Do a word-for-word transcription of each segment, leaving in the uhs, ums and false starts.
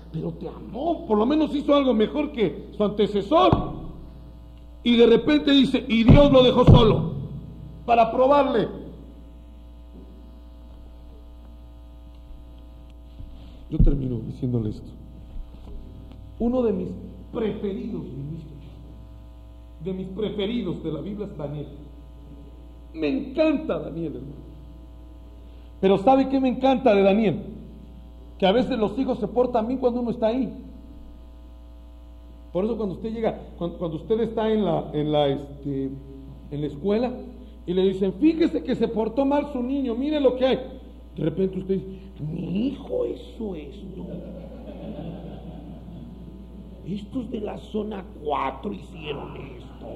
pero te amó, por lo menos hizo algo mejor que su antecesor. Y de repente dice, y Dios lo dejó solo para probarle. Yo termino diciéndole esto. Uno de mis preferidos ministros, de mis preferidos de la Biblia es Daniel. Me encanta Daniel, hermano. Pero ¿sabe qué me encanta de Daniel? Que a veces los hijos se portan bien cuando uno está ahí. Por eso cuando usted llega, cuando, cuando usted está en la, en la, este, en la escuela y le dicen, fíjese que se portó mal su niño, mire lo que hay. De repente usted dice, mi hijo hizo esto. Estos de la zona cuatro hicieron esto.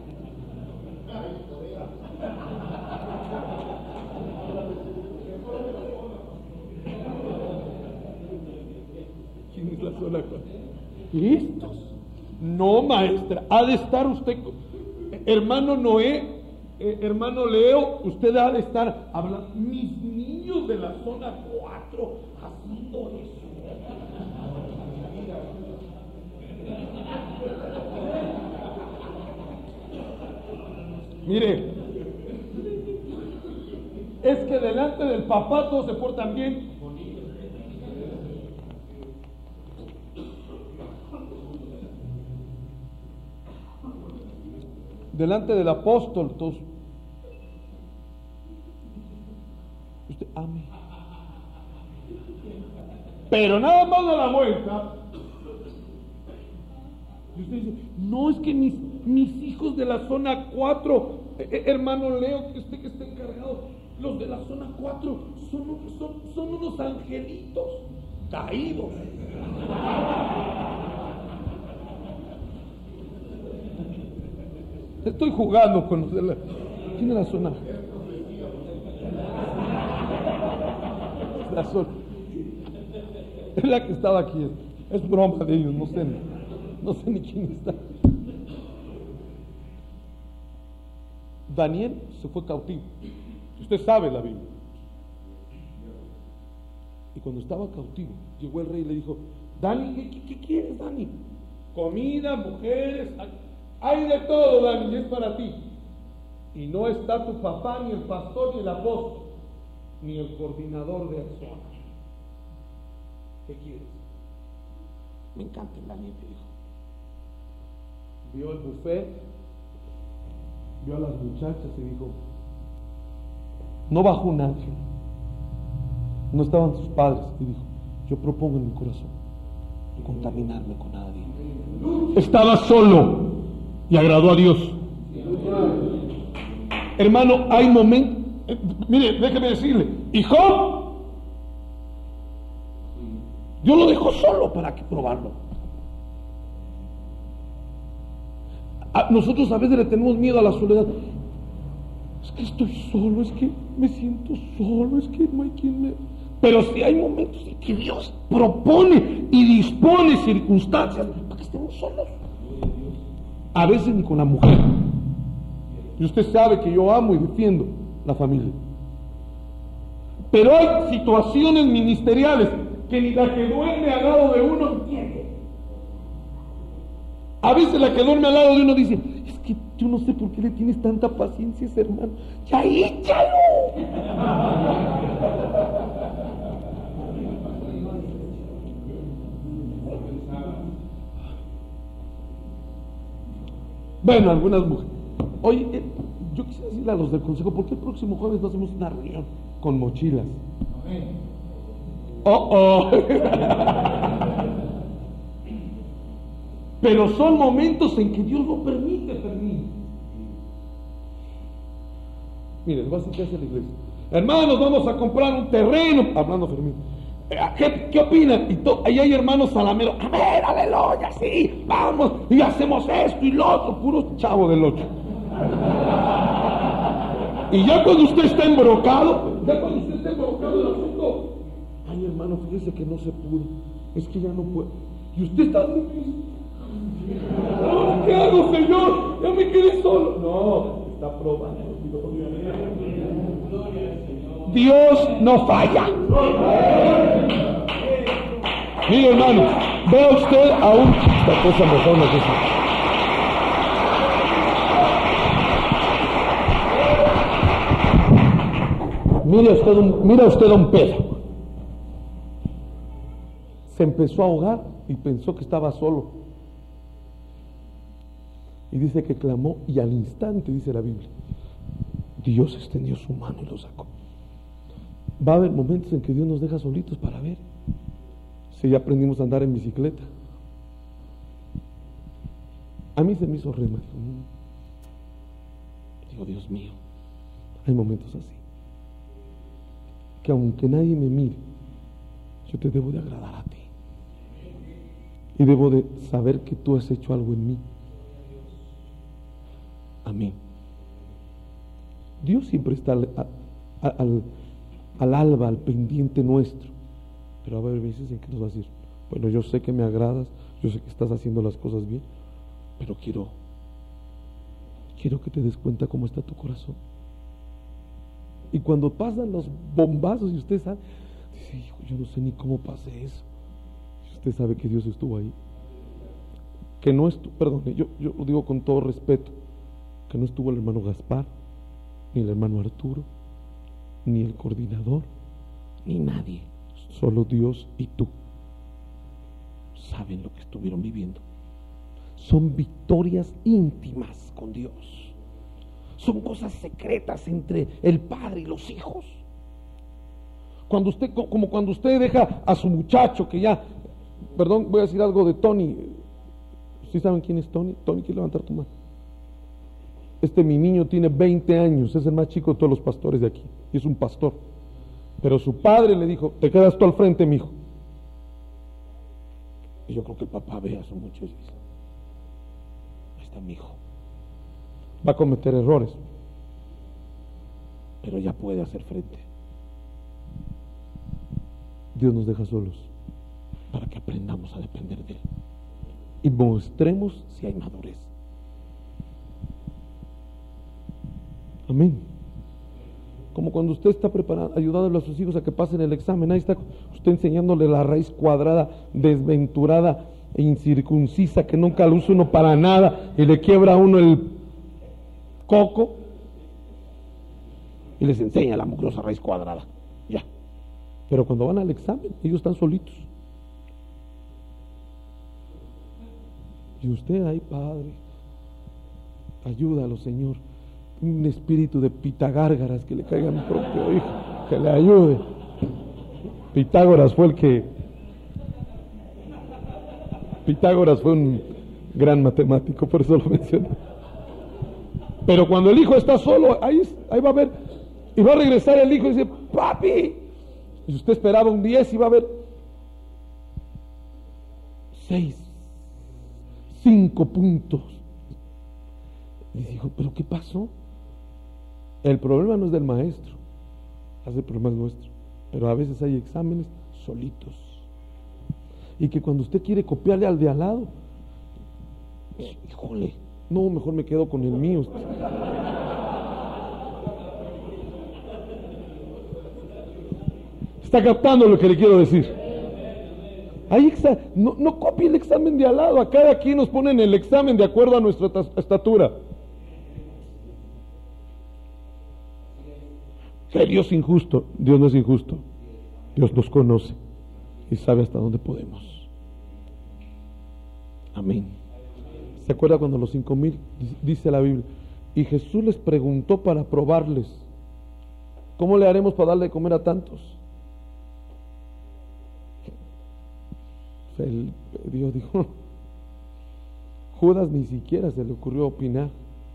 ¿Quién es la zona cuatro? Estos. No, maestra, ha de estar usted, hermano Noé, eh, hermano Leo, usted ha de estar hablando, mis niños de la zona cuatro haciendo eso. Mire, es que delante del papá todos se portan bien. Delante del apóstol, todos. Usted ame. Pero nada más de la vuelta. Y usted dice, no, es que mis, mis hijos de la zona cuatro, eh, hermano Leo, que usted que está encargado, los de la zona cuatro son, son, son unos angelitos caídos. Estoy jugando con los de la... ¿Quién es la zona? La zona. Es la que estaba aquí. Es, es broma de ellos, no sé. No sé ni quién está. Daniel se fue cautivo. Usted sabe la Biblia. Y cuando estaba cautivo, llegó el rey y le dijo, Dani, ¿qué, qué, qué quieres, Dani? Comida, mujeres... Hay de todo, Dani, y es para ti. Y no está tu papá, ni el pastor, ni el apóstol, ni el coordinador de acción. ¿Qué quieres? Me encanta el Daniel, que dijo. Vio el buffet, vio a las muchachas y dijo, no bajó un ángel, no estaban sus padres, y dijo, yo propongo en mi corazón contaminarme con nadie. Estaba solo y agradó a Dios. Hermano, hay momentos, eh, mire, déjeme decirle, y Job, Dios lo dejó solo para que probarlo. A nosotros a veces le tenemos miedo a la soledad. Es que estoy solo, es que me siento solo, es que no hay quien me... Pero si hay momentos en que Dios propone y dispone circunstancias para que estemos solos. A veces ni con la mujer. Y usted sabe que yo amo y defiendo la familia. Pero hay situaciones ministeriales que ni la que duerme al lado de uno entiende. A veces la que duerme al lado de uno dice, es que yo no sé por qué le tienes tanta paciencia a ese hermano. ¡Ya échalo! Bueno, algunas mujeres. Oye, eh, yo quisiera decirle a los del consejo, ¿por qué el próximo jueves no hacemos una reunión con mochilas? Oh, oh. Pero son momentos en que Dios lo permite, Fermín. Miren, les voy a decir qué hace la iglesia. Hermanos, vamos a comprar un terreno. Hablando Fermín. ¿Qué, qué opinan? Y to, ahí hay hermanos salameros. A ver, aleluya, sí, vamos, y hacemos esto y lo otro. Puro chavo del ocho. Y ya cuando usted está embrocado, ya cuando usted está embrocado en el asunto, ay, hermano, fíjese que no se pudo. Es que ya no puede. Y usted está... ¿Qué hago, Señor? Ya me quedé solo. No, está probando. Dios no falla. Mire, hermano, vea usted aún esta cosa mejor no que Mire usted, un, mira usted a un Pedro. Se empezó a ahogar y pensó que estaba solo. Y dice que clamó y al instante, dice la Biblia, Dios extendió su mano y lo sacó. Va a haber momentos en que Dios nos deja solitos para ver si ya aprendimos a andar en bicicleta. A mí se me hizo rema. Digo, Dios mío, hay momentos así, que aunque nadie me mire, yo te debo de agradar a ti. Y debo de saber que tú has hecho algo en mí. Amén. Dios siempre está al, al, al, al alba, al pendiente nuestro. Pero va a haber veces en que nos va a decir, bueno, yo sé que me agradas, yo sé que estás haciendo las cosas bien, pero quiero, quiero que te des cuenta cómo está tu corazón. Y cuando pasan los bombazos y usted sabe, dice, hijo, yo no sé ni cómo pasé eso. Si usted sabe que Dios estuvo ahí, que no estuvo, perdón, yo, yo lo digo con todo respeto, que no estuvo el hermano Gaspar, ni el hermano Arturo, ni el coordinador, ni nadie, solo Dios y tú saben lo que estuvieron viviendo. Son victorias íntimas con Dios. Son cosas secretas entre el padre y los hijos. Cuando usted, como cuando usted deja a su muchacho que ya, perdón, voy a decir algo de Tony. ¿Sí saben quién es Tony? Tony, ¿quiere levantar tu mano? Este mi niño tiene veinte años, es el más chico de todos los pastores de aquí, y es un pastor. Pero su padre le dijo, te quedas tú al frente, mi hijo. Y yo creo que el papá ve a su muchacho y dice, ahí está mi hijo. Va a cometer errores, pero ya puede hacer frente. Dios nos deja solos para que aprendamos a depender de Él y mostremos si hay madurez. Amén. Como cuando usted está preparando, ayudándole a sus hijos a que pasen el examen, ahí está usted enseñándole la raíz cuadrada, desventurada e incircuncisa, que nunca lo usa uno para nada y le quiebra a uno el coco y les enseña la mugrosa raíz cuadrada, ya. Pero cuando van al examen, ellos están solitos. Y usted ahí, Padre, ayúdalo, Señor. Un espíritu de pitagárgaras que le caiga a mi propio hijo, que le ayude. Pitágoras fue el que Pitágoras fue un gran matemático, por eso lo mencioné. Pero cuando el hijo está solo, ahí, ahí va a ver, y va a regresar el hijo y dice, papi, y usted esperaba un diez y va a ver seis, cinco puntos. Y dijo, ¿pero qué pasó? El problema no es del maestro, el problema es nuestro. Pero a veces hay exámenes solitos. Y que cuando usted quiere copiarle al de al lado, híjole, no, mejor me quedo con el mío. Está captando lo que le quiero decir. Hay exa- no, no copie el examen de al lado. A cada quien nos ponen el examen de acuerdo a nuestra tas- estatura. Que Dios injusto, Dios no es injusto. Dios nos conoce y sabe hasta dónde podemos. Amén. ¿Se acuerda cuando los cinco mil, dice la Biblia, y Jesús les preguntó para probarles, ¿cómo le haremos para darle de comer a tantos? El, Dios dijo, Judas ni siquiera se le ocurrió opinar.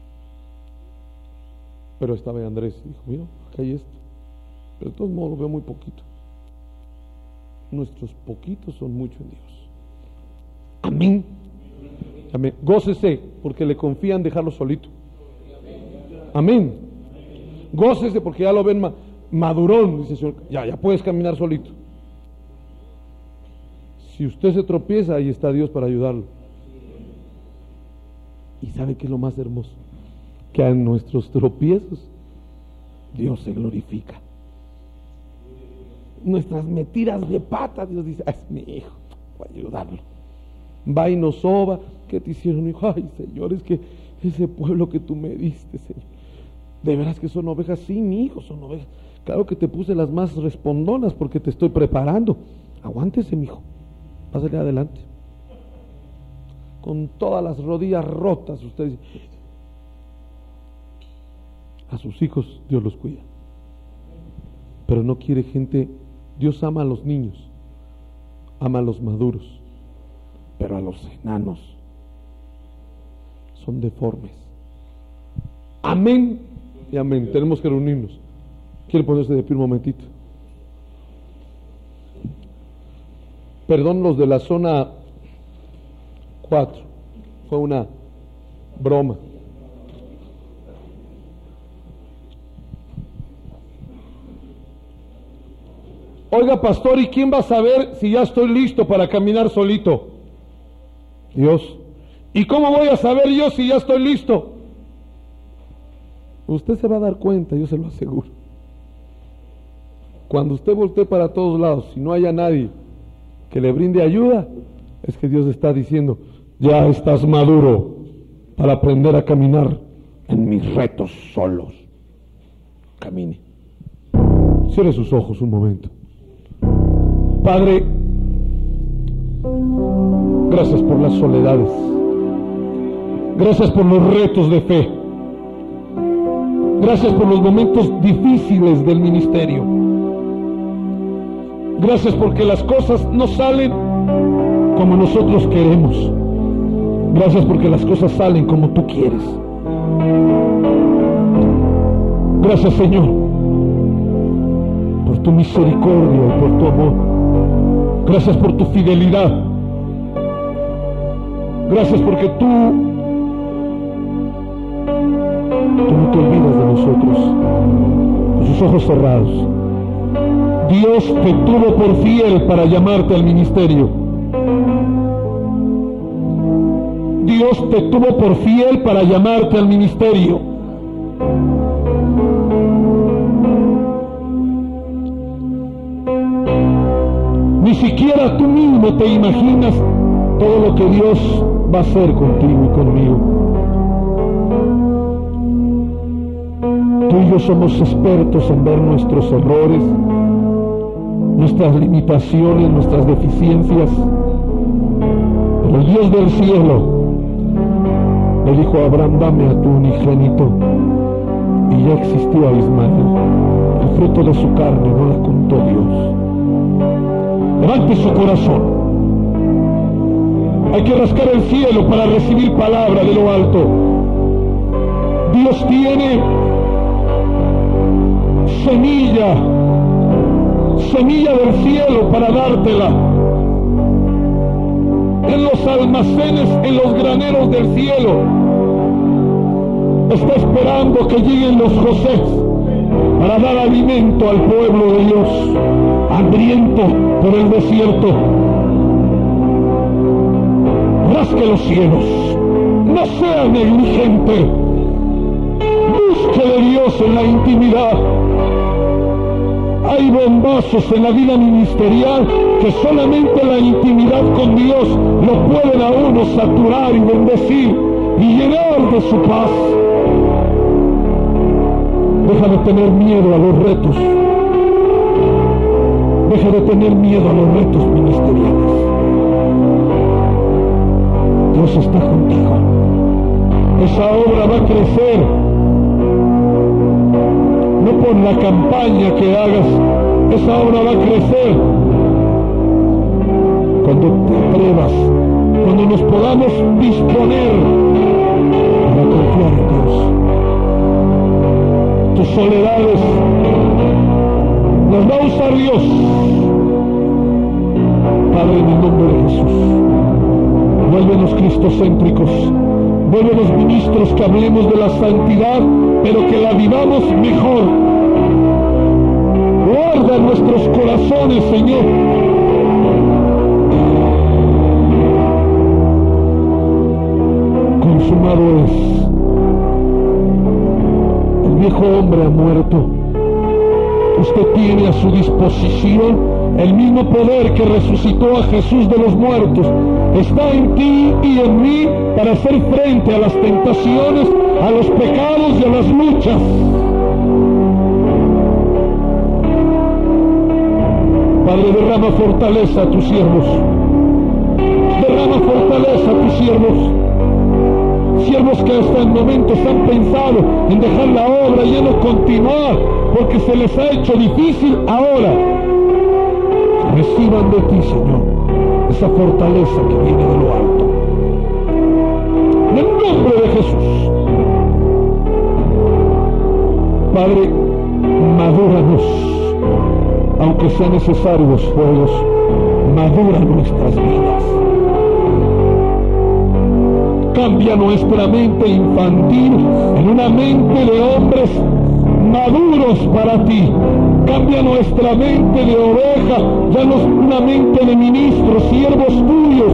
Pero estaba ahí Andrés, dijo, mira, acá hay esto. Pero de todos modos lo veo muy poquito. Nuestros poquitos son mucho en Dios. Amén. Amén. Gócese porque le confían dejarlo solito. Amén. Gócese porque ya lo ven ma- madurón, dice el Señor. Ya, ya puedes caminar solito. Si usted se tropieza, ahí está Dios para ayudarlo. ¿Y sabe qué es lo más hermoso? Que a nuestros tropiezos Dios se glorifica. Nuestras metidas de pata, Dios dice, es mi hijo, voy a ayudarlo. Va y nos soba. ¿Qué te hicieron, hijo? Ay, Señor, es que ese pueblo que tú me diste, Señor, de veras que son ovejas. Sí, mi hijo, son ovejas. Claro que te puse las más respondonas porque te estoy preparando. Aguántese, mi hijo, pásale adelante. Con todas las rodillas rotas, usted dice, a sus hijos Dios los cuida, pero no quiere gente. Dios ama a los niños, ama a los maduros, pero a los enanos son deformes. Amén y amén. Tenemos que reunirnos. ¿Quiere ponerse de pie un momentito? Perdón los de la zona cuatro, fue una broma. Oiga, pastor, ¿y quién va a saber si ya estoy listo para caminar solito? Dios. ¿Y cómo voy a saber yo si ya estoy listo? Usted se va a dar cuenta, yo se lo aseguro. Cuando usted voltee para todos lados, si no haya nadie que le brinde ayuda, es que Dios está diciendo, ya estás maduro para aprender a caminar en mis retos solos. Camine. Cierre sus ojos un momento. Padre, gracias por las soledades, gracias por los retos de fe, gracias por los momentos difíciles del ministerio, gracias porque las cosas no salen como nosotros queremos, gracias porque las cosas salen como tú quieres. Gracias, Señor, por tu misericordia y por tu amor. Gracias por tu fidelidad. Gracias porque tú, tú no te olvidas de nosotros. Con sus ojos cerrados. Dios te tuvo por fiel para llamarte al ministerio. Dios te tuvo por fiel para llamarte al ministerio. Ni siquiera tú mismo te imaginas todo lo que Dios va a hacer contigo y conmigo. Tú y yo somos expertos en ver nuestros errores, nuestras limitaciones, nuestras deficiencias. Pero el Dios del cielo le dijo a Abraham, dame a tu unigénito. Y ya existió a Ismael. El fruto de su carne no la contó Dios. Levante su corazón. Hay que rascar el cielo para recibir palabra de lo alto. Dios tiene semilla, semilla del cielo para dártela. En los almacenes, en los graneros del cielo, está esperando que lleguen los José para dar alimento al pueblo de Dios, hambriento por el desierto. Rasque los cielos, no sea negligente, busque de Dios en la intimidad. Hay bombazos en la vida ministerial que solamente la intimidad con Dios lo pueden a uno saturar y bendecir y llenar de su paz. Deja de tener miedo a los retos. Deja de tener miedo a los retos ministeriales. Dios está contigo. Esa obra va a crecer. No por la campaña que hagas. Esa obra va a crecer cuando te atrevas, cuando nos podamos disponer para confiar en Dios. Tus soledades las va a usar Dios. Padre, en el nombre de Jesús, vuélvenos cristocéntricos, vuélvenos ministros que hablemos de la santidad, pero que la vivamos mejor. Guarda nuestros corazones, Señor. Consumado es. El viejo hombre ha muerto. usted tiene a su disposición el mismo poder que resucitó a Jesús de los muertos. Está en ti y en mí para hacer frente a las tentaciones, a los pecados y a las luchas. Padre, derrama fortaleza a tus siervos. Derrama fortaleza a tus siervos. Siervos que hasta el momento han pensado en dejar la obra y ya no continuar porque se les ha hecho difícil. Ahora reciban de ti, Señor, esa fortaleza que viene de lo alto. En el nombre de Jesús. Padre, madúranos, aunque sean necesarios los fuegos, madura nuestras vidas. Cambia nuestra mente infantil en una mente de hombres maduros para ti. Cambia nuestra mente de oveja, ya no es una mente de ministros, siervos tuyos,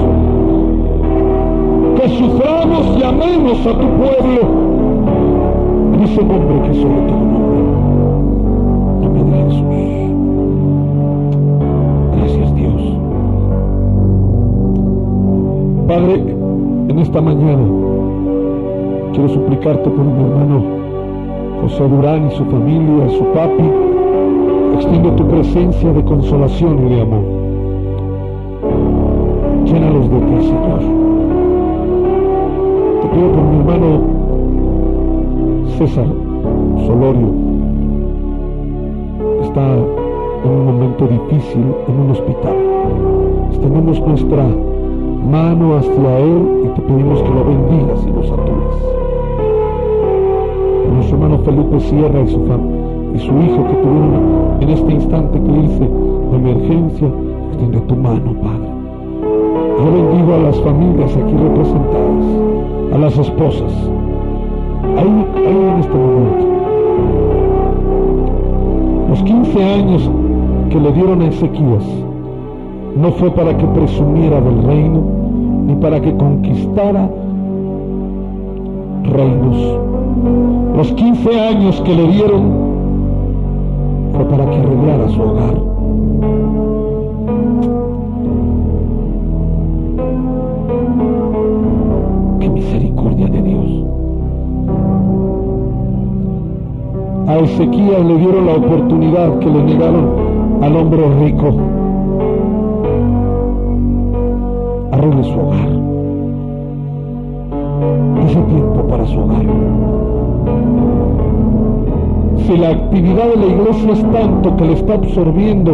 que suframos y amemos a tu pueblo en ese nombre que es sobre todo nombre, nombre de Jesús. Gracias, Dios. Padre, en esta mañana quiero suplicarte por mi hermano José Durán y su familia, su papi. Extiende tu presencia de consolación y de amor. Llénalos de ti, Señor. Te pido por mi hermano César Solorio. Está en un momento difícil en un hospital. Extendemos nuestra mano hacia él y te pedimos que lo bendigas y lo satures. Por nuestro hermano Felipe Sierra y su familia y su hijo que tuvieron en este instante que irse de emergencia, extiende tu mano, Padre. Yo bendigo a las familias aquí representadas, a las esposas, ahí, ahí en este momento. Los quince años que le dieron a Ezequías no fue para que presumiera del reino, ni para que conquistara reinos. Los quince años que le dieron fue para que arreglara su hogar. ¡Qué misericordia de Dios! A Ezequías le dieron la oportunidad que le negaron al hombre rico. Arregle su hogar. Ese tiempo para su hogar. Si la actividad de la iglesia es tanto que le está absorbiendo,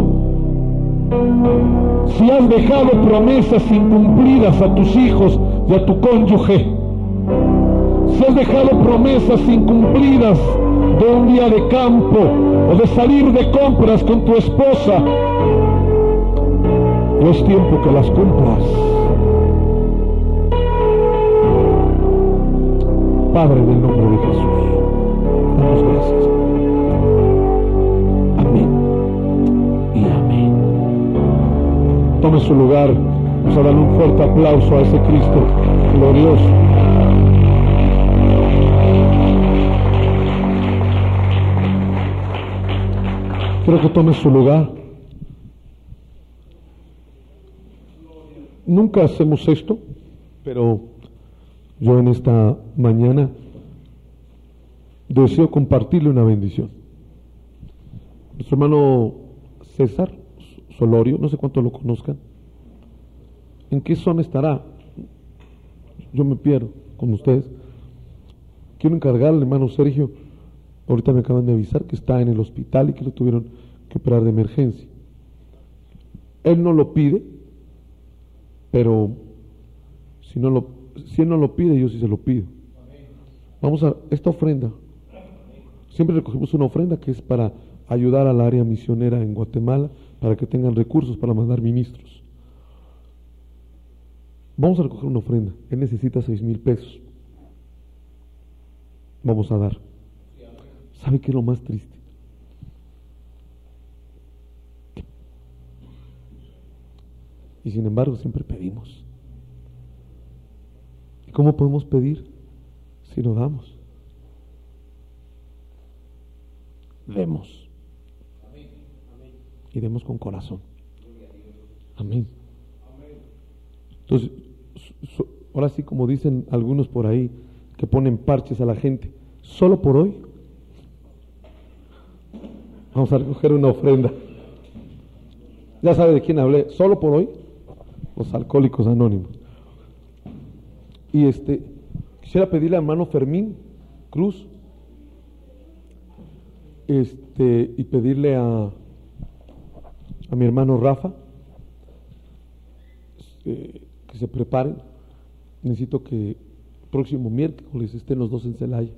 si has dejado promesas incumplidas a tus hijos y a tu cónyuge, si has dejado promesas incumplidas de un día de campo o de salir de compras con tu esposa, no es tiempo que las cumplas. Padre, en el nombre de Jesús, damos gracias. Amén y amén. Tome su lugar. Vamos a darle un fuerte aplauso a ese Cristo glorioso. Quiero que tome su lugar. Nunca hacemos esto, pero yo en esta mañana deseo compartirle una bendición. Nuestro hermano César Solorio, no sé cuántos lo conozcan. ¿En qué zona estará? Yo me pierdo con ustedes. Quiero encargarle, hermano Sergio, ahorita me acaban de avisar que está en el hospital y que lo tuvieron que operar de emergencia. Él no lo pide, pero si no lo, si él no lo pide, yo sí se lo pido. Vamos a esta ofrenda. Siempre recogemos una ofrenda que es para ayudar al área misionera en Guatemala, para que tengan recursos para mandar ministros. Vamos a recoger una ofrenda. Él necesita seis mil pesos. Vamos a dar. ¿Sabe qué es lo más triste? Y sin embargo siempre pedimos. ¿Y cómo podemos pedir si no damos? Demos. y demos con corazón. Amén. Entonces, so, ahora sí, como dicen algunos por ahí que ponen parches a la gente, solo por hoy vamos a recoger una ofrenda. Ya sabe de quién hablé, solo por hoy, los Alcohólicos Anónimos. Y este, quisiera pedirle a hermano Fermín Cruz, este, y pedirle a, a mi hermano Rafa, eh, que se preparen. Necesito que el próximo miércoles estén los dos en Celaya.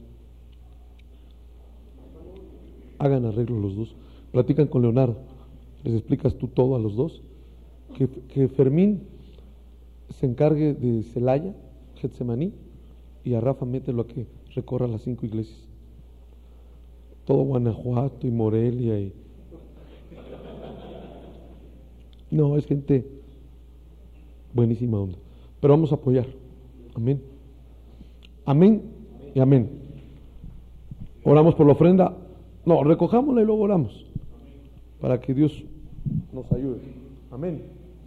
Hagan arreglo los dos. Platican con Leonardo. Les explicas tú todo a los dos. Que, que Fermín se encargue de Celaya, Getsemaní, y a Rafa mételo a que recorra las cinco iglesias. Todo Guanajuato y Morelia. Y... No, es gente buenísima onda. Pero vamos a apoyar. Amén. Amén y amén. Oramos por la ofrenda. No, recojámosla y luego oramos. Para que Dios nos ayude. Amén.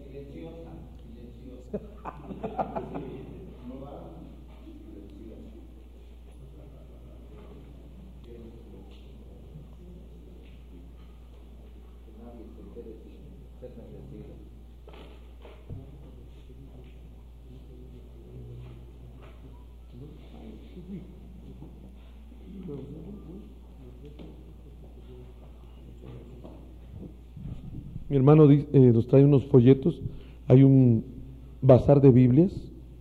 Mi hermano eh, nos trae unos folletos. Hay un bazar de Biblias.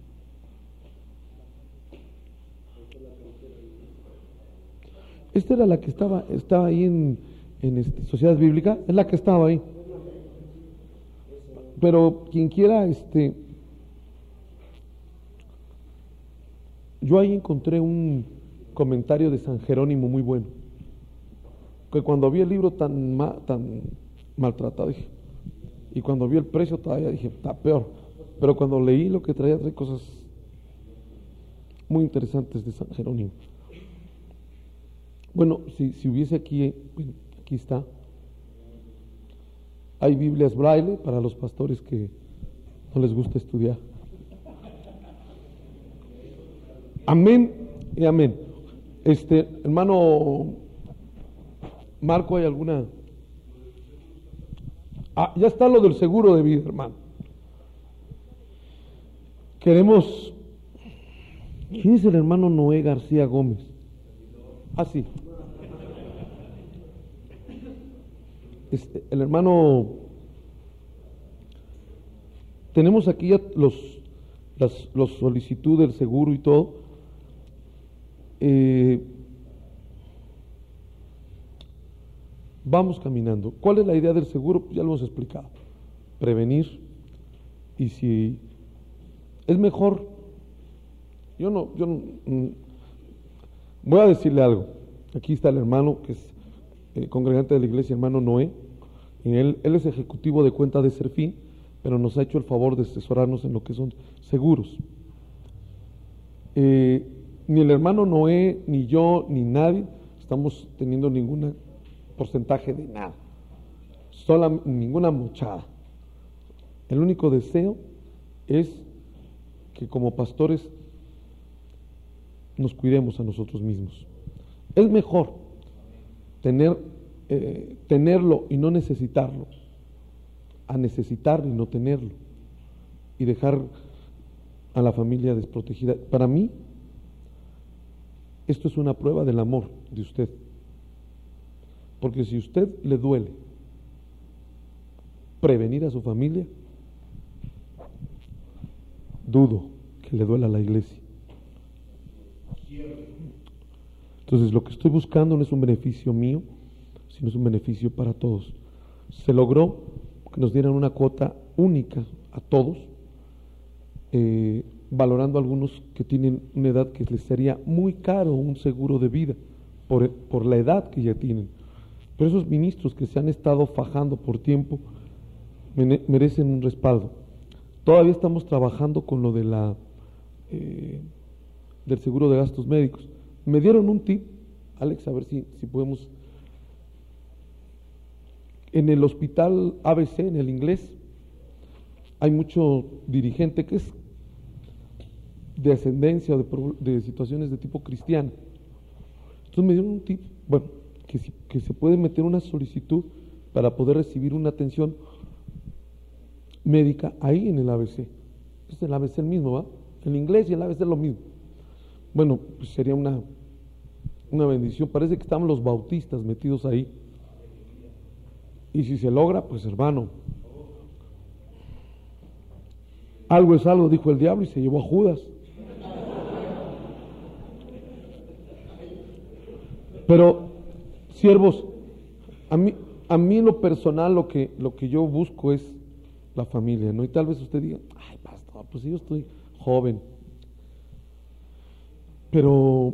Esta era la que estaba, estaba ahí en, en este, Sociedad Bíblica. Es la que estaba ahí. Pero quien quiera, este, yo ahí encontré un comentario de San Jerónimo muy bueno. Que cuando vi el libro tan ma, tan maltratado, dije, y cuando vi el precio todavía dije, está peor. Pero cuando leí lo que traía, trae cosas muy interesantes de San Jerónimo. Bueno, si, si hubiese aquí, bueno, aquí está. Hay Biblias Braille para los pastores que no les gusta estudiar. Amén y amén. Este, hermano Marco, ¿hay alguna? Ah, ya está lo del seguro de vida, hermano. Queremos... ¿Quién es el hermano Noé García Gómez? Ah, sí. Este, el hermano... Tenemos aquí ya los, las los solicitudes del seguro y todo. Eh, vamos caminando. ¿Cuál es la idea del seguro? Ya lo hemos explicado. Prevenir. Y si es mejor, yo no, yo no, voy a decirle algo. Aquí está el hermano que es eh, congregante de la iglesia, hermano Noé. Y él, él es ejecutivo de cuenta de Serfín, pero nos ha hecho el favor de asesorarnos en lo que son seguros. Eh, ni el hermano Noé, ni yo, ni nadie estamos teniendo ningún porcentaje de nada, sola, ninguna mochada. El único deseo es que como pastores nos cuidemos a nosotros mismos. Es mejor tener eh, tenerlo y no necesitarlo, a necesitarlo y no tenerlo, y dejar a la familia desprotegida. Para mí, esto es una prueba del amor de usted. Porque si a usted le duele prevenir a su familia, dudo que le duela a la iglesia. Entonces, lo que estoy buscando no es un beneficio mío, sino es un beneficio para todos. Se logró que nos dieran una cuota única a todos, eh, valorando a algunos que tienen una edad que les sería muy caro un seguro de vida, por, por la edad que ya tienen. Pero esos ministros que se han estado fajando por tiempo merecen un respaldo. Todavía estamos trabajando con lo de la eh, del seguro de gastos médicos. Me dieron un tip, Alex, a ver si, si podemos, En el hospital A B C, en el inglés, hay mucho dirigente que es de ascendencia o de, de situaciones de tipo cristiano. Entonces me dieron un tip, bueno, que, si, que se puede meter una solicitud para poder recibir una atención médica ahí en el A B C. Es el A B C el mismo, ¿va? El inglés y el A B C es lo mismo. Bueno, pues sería una, una bendición. Parece que están los bautistas metidos ahí. Y si se logra, pues hermano, algo es algo, dijo el diablo, y se llevó a Judas. Pero, siervos, a mí, a mí en lo personal lo que, lo que yo busco es la familia, ¿no? Y tal vez usted diga, ay, pastor, pues yo estoy joven. Pero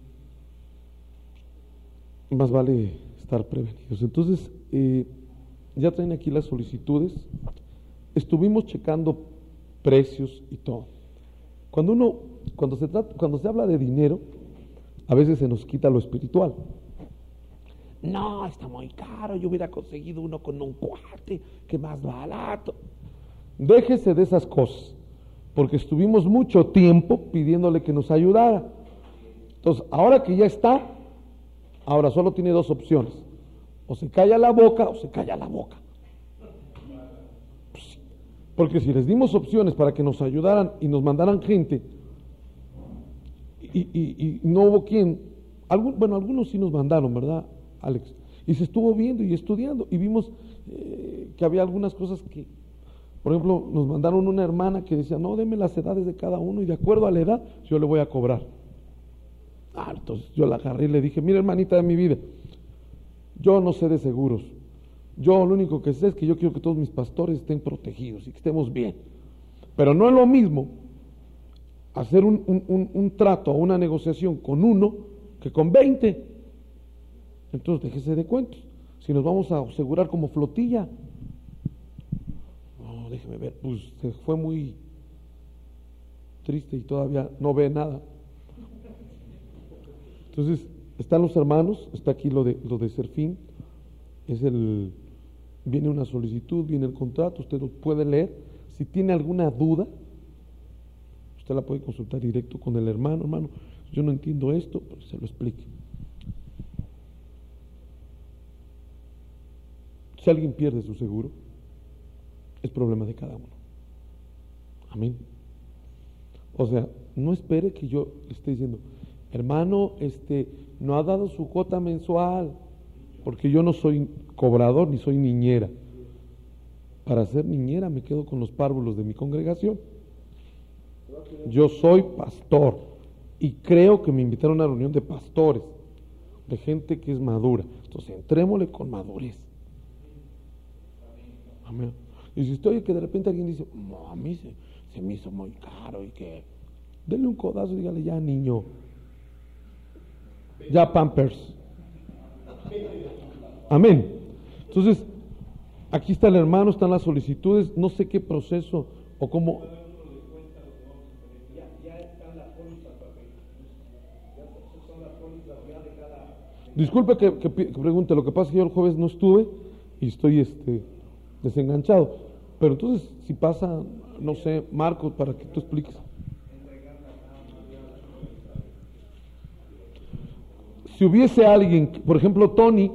más vale estar prevenidos. Entonces, eh, ya traen aquí las solicitudes. Estuvimos checando precios y todo. Cuando uno, cuando se trata, cuando se habla de dinero, a veces se nos quita lo espiritual. No, está muy caro, yo hubiera conseguido uno con un cuate, que más barato. Déjese de esas cosas, porque estuvimos mucho tiempo pidiéndole que nos ayudara. Entonces, ahora que ya está, ahora solo tiene dos opciones: o se calla la boca o se calla la boca. Pues, porque si les dimos opciones para que nos ayudaran y nos mandaran gente, y, y, y no hubo quien, algún, bueno, algunos sí nos mandaron, ¿verdad, Alex? Y se estuvo viendo y estudiando y vimos eh, que había algunas cosas que, por ejemplo, nos mandaron una hermana que decía, no, deme las edades de cada uno y de acuerdo a la edad yo le voy a cobrar. Ah, entonces yo la agarré y le dije, mira, hermanita de mi vida, yo no sé de seguros, yo lo único que sé es que yo quiero que todos mis pastores estén protegidos y que estemos bien, pero no es lo mismo hacer un, un, un, un trato o una negociación con uno que con veinte. Entonces déjese de cuentos, si nos vamos a asegurar como flotilla, no, déjeme ver, pues se fue muy triste y todavía no ve nada. Entonces, están los hermanos, está aquí lo de lo de Serfín, es el, viene una solicitud, viene el contrato, usted lo puede leer. Si tiene alguna duda, usted la puede consultar directo con el hermano, hermano, yo no entiendo esto, pero se lo explique. Si alguien pierde su seguro, es problema de cada uno. Amén. O sea, no espere que yo le esté diciendo, hermano, este, no ha dado su cuota mensual, porque yo no soy cobrador ni soy niñera. Para ser niñera me quedo con los párvulos de mi congregación. Yo soy pastor y creo que me invitaron a una reunión de pastores, de gente que es madura. Entonces, entrémosle con madurez. Amén. Y si usted oye que de repente alguien dice, no, a mí se, se me hizo muy caro y que, denle un codazo y dígale, ya niño, ya Pampers. Amén. Entonces, aquí está el hermano, están las solicitudes, no sé qué proceso o cómo. Disculpe que, que, que pregunte, lo que pasa es que yo el jueves no estuve y estoy este desenganchado, pero entonces si pasa, no sé, Marcos, para que tú expliques. Si hubiese alguien, por ejemplo Tony,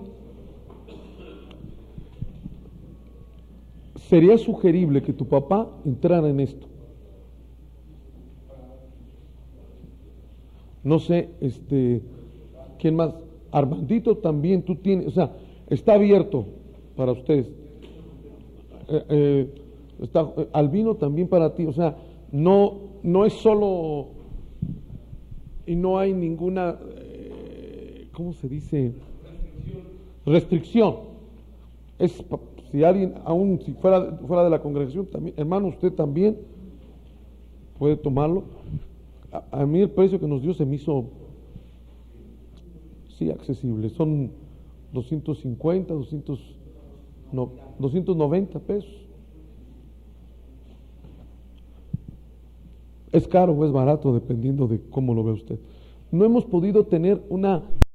sería sugerible que tu papá entrara en esto. No sé, este, ¿quién más? Armandito también, tú tienes, o sea, está abierto para ustedes. Eh, eh, está, eh, Albino también para ti, o sea, no, no es solo, y no hay ninguna, eh, ¿cómo se dice? Restricción. Es, si alguien, aún si fuera, fuera de la congregación, también, hermano, usted también puede tomarlo. A, a mí el precio que nos dio se me hizo, sí, accesible. Son doscientos cincuenta, doscientos, no, doscientos noventa pesos. Es caro o es barato, dependiendo de cómo lo ve usted. No hemos podido tener una